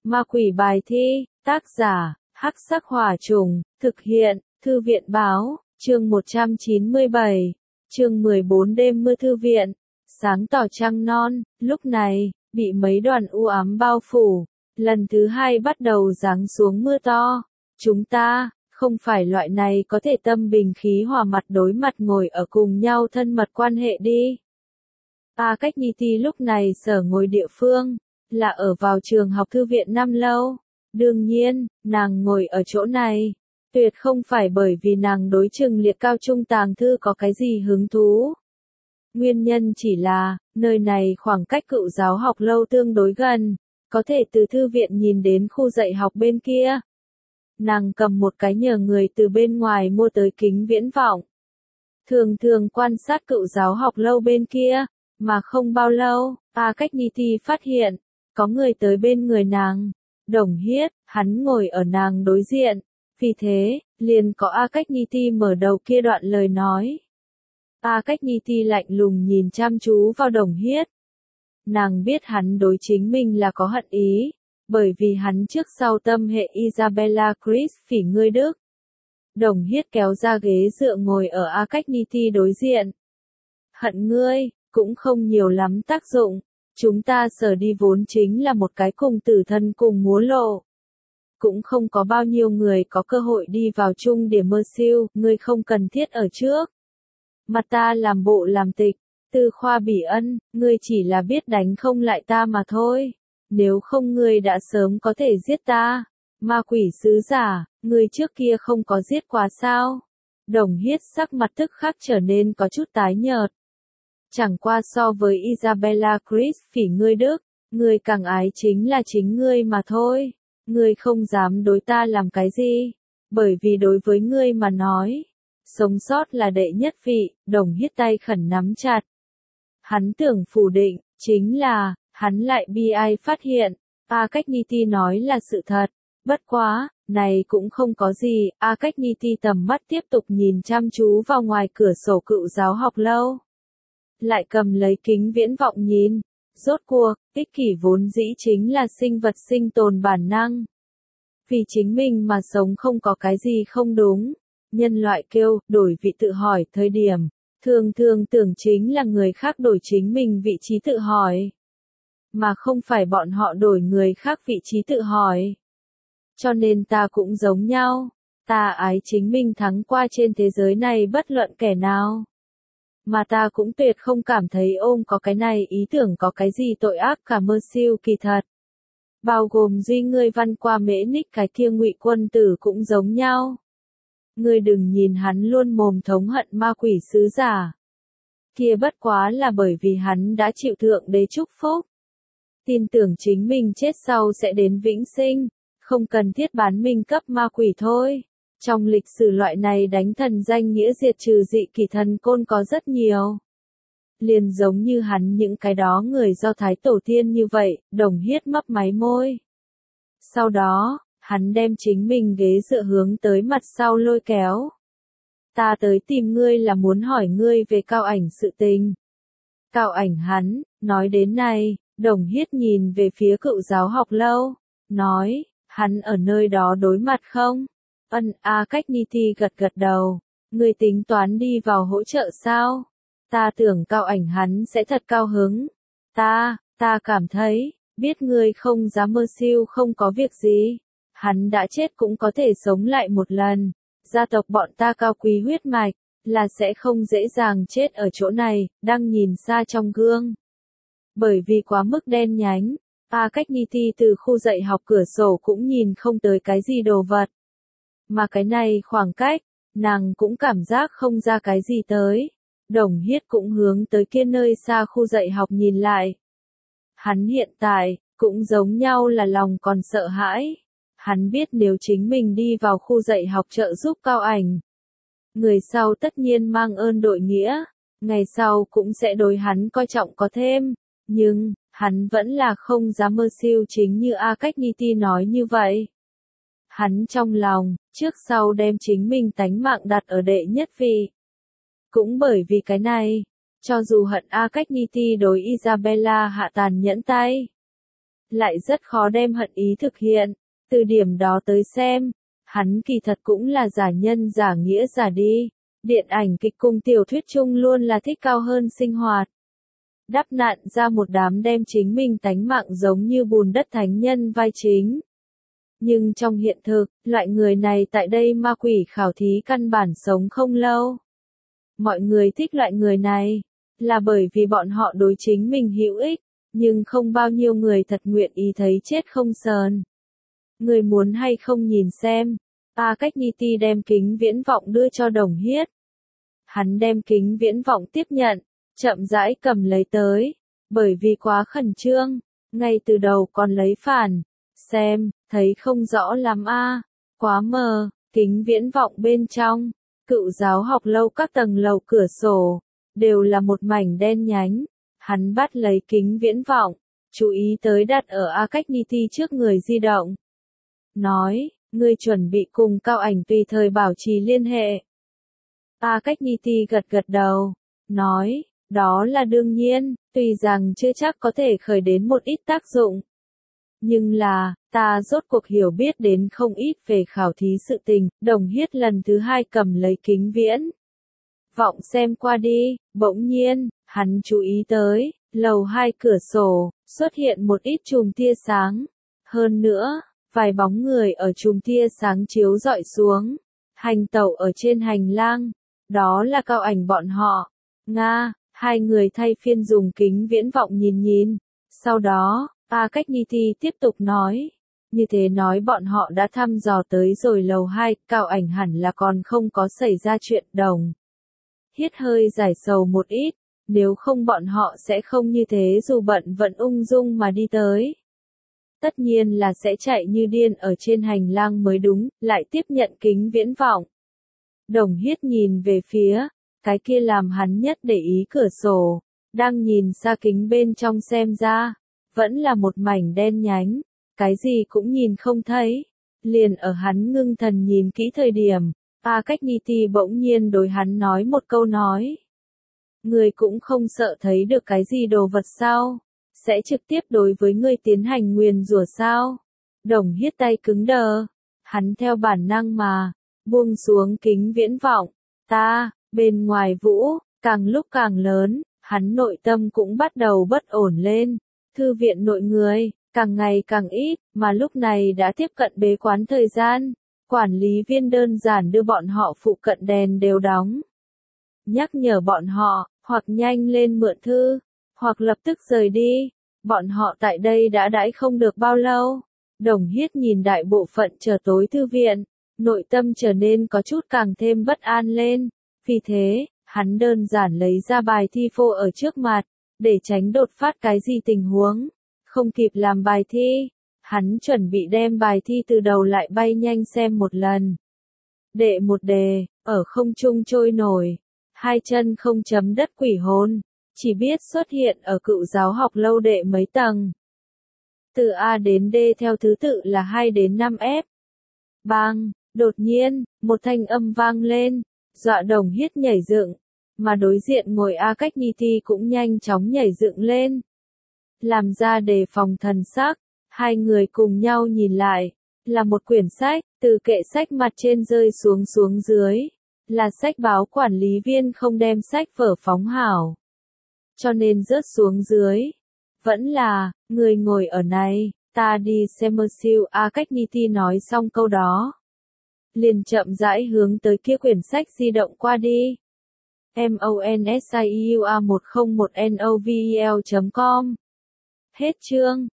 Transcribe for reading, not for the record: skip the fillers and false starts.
Ma quỷ bài thi, tác giả, Hắc Sắc Hỏa Trùng, thực hiện, Thư viện báo, chương 197, chương 14 đêm mưa thư viện, sáng tỏ trăng non, lúc này, bị mấy đoàn u ám bao phủ, lần thứ hai bắt đầu giáng xuống mưa to. Chúng ta, không phải loại này có thể tâm bình khí hòa mặt đối mặt ngồi ở cùng nhau thân mật quan hệ đi. Cách Niti lúc này sở ngồi địa phương, là ở vào trường học thư viện Năm Lâu. Đương nhiên, nàng ngồi ở chỗ này, tuyệt không phải bởi vì nàng đối Trừng Liệt cao trung tàng thư có cái gì hứng thú. Nguyên nhân chỉ là, nơi này khoảng cách Cựu Giáo học lâu tương đối gần, có thể từ thư viện nhìn đến khu dạy học bên kia. Nàng cầm một cái nhờ người từ bên ngoài mua tới kính viễn vọng. Thường thường quan sát Cựu Giáo học lâu bên kia, mà không bao lâu, Cách Niti phát hiện, có người tới bên người nàng. Đồng Hiết, hắn ngồi ở nàng đối diện, vì thế, liền có Cách Niti mở đầu kia đoạn lời nói. Cách Niti lạnh lùng nhìn chăm chú vào Đồng Hiết. Nàng biết hắn đối chính mình là có hận ý, bởi vì hắn trước sau tâm hệ Isabella Chris phỉ ngươi Đức. Đồng Hiết kéo ra ghế dựa ngồi ở Cách Niti đối diện. Hận ngươi, cũng không nhiều lắm tác dụng. Chúng ta sở đi vốn chính là một cái cùng tử thân cùng múa lộ. Cũng không có bao nhiêu người có cơ hội đi vào chung điểm mơ siêu, ngươi không cần thiết ở trước. Mà ta làm bộ làm tịch, Tư Khoa Bỉ Ân, ngươi chỉ là biết đánh không lại ta mà thôi. Nếu không ngươi đã sớm có thể giết ta. Ma quỷ sứ giả, ngươi trước kia không có giết quá sao? Đồng Hiết sắc mặt tức khắc trở nên có chút tái nhợt. Chẳng qua so với Isabella Chris phỉ ngươi Đức, ngươi càng ái chính là chính ngươi mà thôi. Ngươi không dám đối ta làm cái gì, bởi vì đối với ngươi mà nói, sống sót là đệ nhất vị. Đồng Hiết tay khẩn nắm chặt. Hắn tưởng phủ định, chính là, hắn lại bi ai phát hiện, Cách Niti nói là sự thật. Bất quá, này cũng không có gì. Cách Niti tầm mắt tiếp tục nhìn chăm chú vào ngoài cửa sổ Cựu Giáo học lâu. Lại cầm lấy kính viễn vọng nhìn. Rốt cuộc, ích kỷ vốn dĩ chính là sinh vật sinh tồn bản năng. Vì chính mình mà sống không có cái gì không đúng. Nhân loại kêu, đổi vị tự hỏi thời điểm, thường thường tưởng chính là người khác đổi chính mình vị trí tự hỏi. Mà không phải bọn họ đổi người khác vị trí tự hỏi. Cho nên ta cũng giống nhau. Ta ái chính mình thắng qua trên thế giới này bất luận kẻ nào. Mà ta cũng tuyệt không cảm thấy ôm có cái này ý tưởng có cái gì tội ác cả mơ siêu kỳ thật. Bao gồm duy ngươi văn qua mễ ních cái kia Ngụy quân tử cũng giống nhau. Ngươi đừng nhìn hắn luôn mồm thống hận ma quỷ sứ giả. Kia bất quá là bởi vì hắn đã chịu thượng đế chúc phúc. Tin tưởng chính mình chết sau sẽ đến vĩnh sinh, không cần thiết bán mình cấp ma quỷ thôi. Trong lịch sử loại này đánh thần danh nghĩa diệt trừ dị kỷ thần côn có rất nhiều. Liền giống như hắn những cái đó người Do Thái tổ tiên như vậy. Đồng Hiết mấp máy môi. Sau đó, hắn đem chính mình ghế dựa hướng tới mặt sau lôi kéo. Ta tới tìm ngươi là muốn hỏi ngươi về Cao Ảnh sự tình. Cao Ảnh hắn, nói đến này, Đồng Hiết nhìn về phía Cựu Giáo học lâu, nói, hắn ở nơi đó đối mặt không? Cách Niti gật gật đầu. Ngươi tính toán đi vào hỗ trợ sao? Ta tưởng Cao Ảnh hắn sẽ thật cao hứng. Ta cảm thấy, biết ngươi không dám mơ siêu không có việc gì. Hắn đã chết cũng có thể sống lại một lần. Gia tộc bọn ta cao quý huyết mạch, là sẽ không dễ dàng chết ở chỗ này. Đang nhìn xa trong gương. Bởi vì quá mức đen nhánh, Cách Niti từ khu dạy học cửa sổ cũng nhìn không tới cái gì đồ vật. Mà cái này khoảng cách, nàng cũng cảm giác không ra cái gì tới. Đồng Hiết cũng hướng tới kia nơi xa khu dạy học nhìn lại. Hắn hiện tại, cũng giống nhau là lòng còn sợ hãi. Hắn biết nếu chính mình đi vào khu dạy học trợ giúp Cao Ảnh, người sau tất nhiên mang ơn đội nghĩa, ngày sau cũng sẽ đối hắn coi trọng có thêm. Nhưng, hắn vẫn là không dám mơ siêu chính như Cách Niti nói như vậy. Hắn trong lòng, trước sau đem chính mình tánh mạng đặt ở đệ nhất vị. Cũng bởi vì cái này, cho dù hận Cách Niti đối Isabella hạ tàn nhẫn tay, lại rất khó đem hận ý thực hiện. Từ điểm đó tới xem, hắn kỳ thật cũng là giả nhân giả nghĩa giả đi. Điện ảnh kịch cùng tiểu thuyết chung luôn là thích cao hơn sinh hoạt. Đắp nặn ra một đám đem chính mình tánh mạng giống như bùn đất thánh nhân vai chính. Nhưng trong hiện thực, loại người này tại đây ma quỷ khảo thí căn bản sống không lâu. Mọi người thích loại người này, là bởi vì bọn họ đối chính mình hữu ích, nhưng không bao nhiêu người thật nguyện ý thấy chết không sờn. Người muốn hay không nhìn xem, A Cách Nhi Ti đem kính viễn vọng đưa cho Đồng Hiết. Hắn đem kính viễn vọng tiếp nhận, chậm rãi cầm lấy tới, bởi vì quá khẩn trương, ngay từ đầu còn lấy phản, xem, thấy không rõ lắm a, quá mờ, kính viễn vọng bên trong, Cựu Giáo học lâu các tầng lầu cửa sổ, đều là một mảnh đen nhánh. Hắn bắt lấy kính viễn vọng, chú ý tới đặt ở A Cách Nhi Ti trước người di động. Nói, ngươi chuẩn bị cùng Cao Ảnh tùy thời bảo trì liên hệ. A Cách Nhi Ti gật gật đầu, nói, đó là đương nhiên, tuy rằng chưa chắc có thể khởi đến một ít tác dụng. Nhưng là, ta rốt cuộc hiểu biết đến không ít về khảo thí sự tình. Đồng Hiết lần thứ hai cầm lấy kính viễn vọng xem qua đi, bỗng nhiên, hắn chú ý tới, lầu 2 cửa sổ, xuất hiện một ít chùm tia sáng. Hơn nữa, vài bóng người ở chùm tia sáng chiếu rọi xuống, hành tẩu ở trên hành lang, đó là Cao Ảnh bọn họ. Nga, hai người thay phiên dùng kính viễn vọng nhìn nhìn, sau đó, A Cách Nhi Ti tiếp tục nói, như thế nói bọn họ đã thăm dò tới rồi lầu 2, Cao Ảnh hẳn là còn không có xảy ra chuyện. Đồng Hiết hơi giải sầu một ít, nếu không bọn họ sẽ không như thế dù bận vẫn ung dung mà đi tới. Tất nhiên là sẽ chạy như điên ở trên hành lang mới đúng, lại tiếp nhận kính viễn vọng. Đồng Hiết nhìn về phía, cái kia làm hắn nhất để ý cửa sổ, đang nhìn xa kính bên trong xem ra, vẫn là một mảnh đen nhánh, cái gì cũng nhìn không thấy. Liền ở hắn ngưng thần nhìn kỹ thời điểm, A Cách Nhi Ti bỗng nhiên đối hắn nói một câu nói. Người cũng không sợ thấy được cái gì đồ vật sao? Sẽ trực tiếp đối với người tiến hành nguyền rủa sao? Đồng Hiết tay cứng đờ, hắn theo bản năng mà, buông xuống kính viễn vọng. Bên ngoài vũ, càng lúc càng lớn, hắn nội tâm cũng bắt đầu bất ổn lên. Thư viện nội người, càng ngày càng ít, mà lúc này đã tiếp cận bế quán thời gian. Quản lý viên đơn giản đưa bọn họ phụ cận đèn đều đóng. Nhắc nhở bọn họ, hoặc nhanh lên mượn thư, hoặc lập tức rời đi. Bọn họ tại đây đã đãi không được bao lâu. Đồng Hiết nhìn đại bộ phận chờ tối thư viện, nội tâm trở nên có chút càng thêm bất an lên. Vì thế, hắn đơn giản lấy ra bài thi phô ở trước mặt, để tránh đột phát cái gì tình huống. Không kịp làm bài thi, hắn chuẩn bị đem bài thi từ đầu lại bay nhanh xem một lần. Đệ một đề, ở không trung trôi nổi, hai chân không chấm đất quỷ hồn, chỉ biết xuất hiện ở Cựu Giáo học lâu đệ mấy tầng. Từ A đến D theo thứ tự là 2 đến 5F. Bang, đột nhiên, một thanh âm vang lên, dọa Đồng Hiết nhảy dựng, mà đối diện ngồi A Cách Nhi Ti cũng nhanh chóng nhảy dựng lên. Làm ra đề phòng thần sắc, hai người cùng nhau nhìn lại, là một quyển sách, từ kệ sách mặt trên rơi xuống dưới, là sách báo quản lý viên không đem sách vở phóng hảo, cho nên rớt xuống dưới. Vẫn là, người ngồi ở này, ta đi xem mơ siêu. A Cách Nhi Ti nói xong câu đó, liền chậm rãi hướng tới kia quyển sách di động qua đi. MONSIEUA101NOVEL.com. Hết chương.